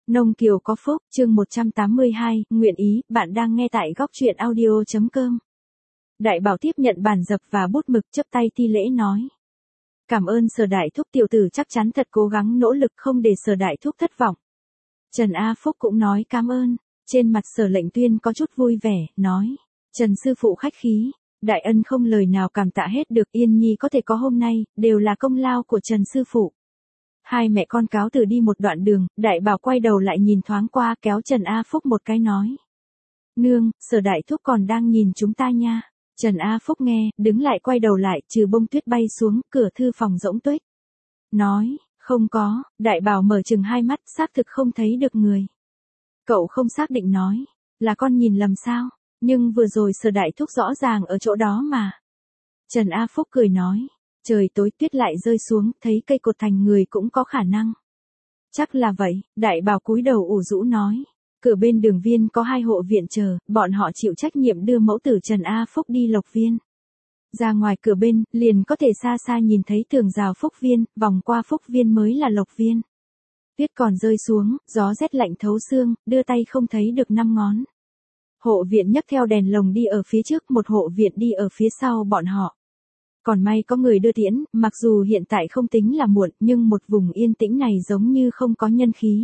Nông Kiều có phúc, chương 182, nguyện ý, bạn đang nghe tại góc truyện audio.com. Đại Bảo tiếp nhận bản dập và bút mực, chắp tay thi lễ nói. Cảm ơn Sở Đại Thúc, tiểu tử chắc chắn thật cố gắng nỗ lực không để Sở Đại Thúc thất vọng. Trần A Phúc cũng nói cảm ơn, trên mặt Sở Lệnh Tuyên có chút vui vẻ, nói. Trần sư phụ khách khí, đại ân không lời nào cảm tạ hết được, Yên Nhi có thể có hôm nay, đều là công lao của Trần sư phụ. Hai mẹ con cáo từ đi một đoạn đường, Đại Bảo quay đầu lại nhìn thoáng qua, kéo Trần A Phúc một cái nói. Nương, Sở Đại Thúc còn đang nhìn chúng ta nha. Trần A Phúc nghe, đứng lại quay đầu lại, trừ bông tuyết bay xuống, cửa thư phòng rỗng tuếch. Nói, không có, Đại Bảo mở chừng hai mắt, xác thực không thấy được người. Cậu không xác định nói, là con nhìn lầm sao, nhưng vừa rồi Sở Đại Thúc rõ ràng ở chỗ đó mà. Trần A Phúc cười nói. Trời tối tuyết lại rơi xuống, thấy cây cột thành người cũng có khả năng. Chắc là vậy, Đại Bảo cúi đầu ủ rũ nói. Cửa bên Đường Viên có hai hộ viện chờ, bọn họ chịu trách nhiệm đưa mẫu tử Trần A Phúc đi Lộc Viên. Ra ngoài cửa bên, liền có thể xa xa nhìn thấy tường rào Phúc Viên, vòng qua Phúc Viên mới là Lộc Viên. Tuyết còn rơi xuống, gió rét lạnh thấu xương, đưa tay không thấy được 5 ngón. Hộ viện nhấc theo đèn lồng đi ở phía trước, một hộ viện đi ở phía sau bọn họ. Còn may có người đưa tiễn, mặc dù hiện tại không tính là muộn, nhưng một vùng yên tĩnh này giống như không có nhân khí.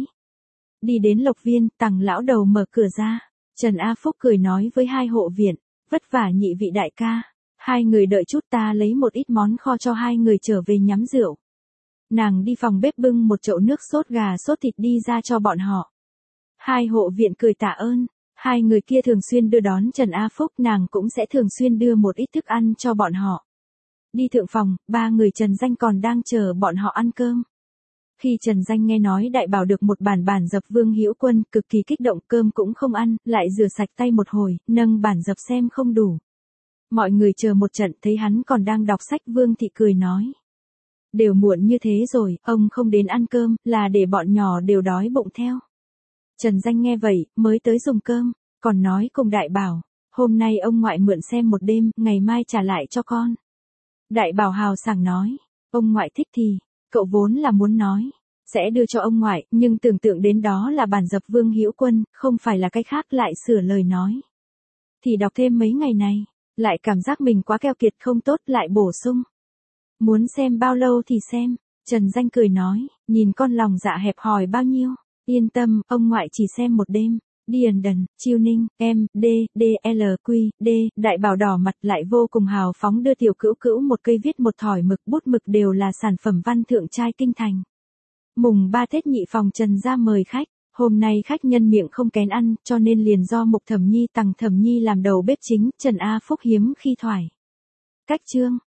Đi đến Lộc Viên, Tằng lão đầu mở cửa ra. Trần A Phúc cười nói với hai hộ viện, vất vả nhị vị đại ca. Hai người đợi chút, ta lấy một ít món kho cho hai người trở về nhắm rượu. Nàng đi phòng bếp bưng một chậu nước sốt gà sốt thịt đi ra cho bọn họ. Hai hộ viện cười tạ ơn. Hai người kia thường xuyên đưa đón Trần A Phúc, nàng cũng sẽ thường xuyên đưa một ít thức ăn cho bọn họ. Đi thượng phòng, ba người Trần Danh còn đang chờ bọn họ ăn cơm. Khi Trần Danh nghe nói Đại Bảo được một bản dập Vương Hữu Quân, cực kỳ kích động, cơm cũng không ăn, lại rửa sạch tay một hồi, nâng bản dập xem không đủ. Mọi người chờ một trận, thấy hắn còn đang đọc sách, Vương Thị cười nói. Đều muộn như thế rồi, ông không đến ăn cơm, là để bọn nhỏ đều đói bụng theo. Trần Danh nghe vậy, mới tới dùng cơm, còn nói cùng Đại Bảo, hôm nay ông ngoại mượn xem một đêm, ngày mai trả lại cho con. Đại Bảo hào sảng nói, ông ngoại thích thì, cậu vốn là muốn nói, sẽ đưa cho ông ngoại, nhưng tưởng tượng đến đó là bản dập Vương Hữu Quân, không phải là cái khác, lại sửa lời nói. Thì đọc thêm mấy ngày này, lại cảm giác mình quá keo kiệt không tốt, lại bổ sung. Muốn xem bao lâu thì xem, Trần Danh cười nói, nhìn con lòng dạ hẹp hòi bao nhiêu, yên tâm, ông ngoại chỉ xem một đêm. Điền Đần, Chiêu Ninh, M, D, D, L, Q, D, Đại Bảo đỏ mặt lại vô cùng hào phóng đưa tiểu cữu cữu một cây viết một thỏi mực, bút mực đều là sản phẩm văn thượng trai kinh thành. Mùng 3 Tết nhị phòng Trần ra mời khách, hôm nay khách nhân miệng không kén ăn, cho nên liền do Mục Thẩm Nhi Tằng Thẩm Nhi làm đầu bếp chính, Trần A Phúc hiếm khi thoải. Cách chương.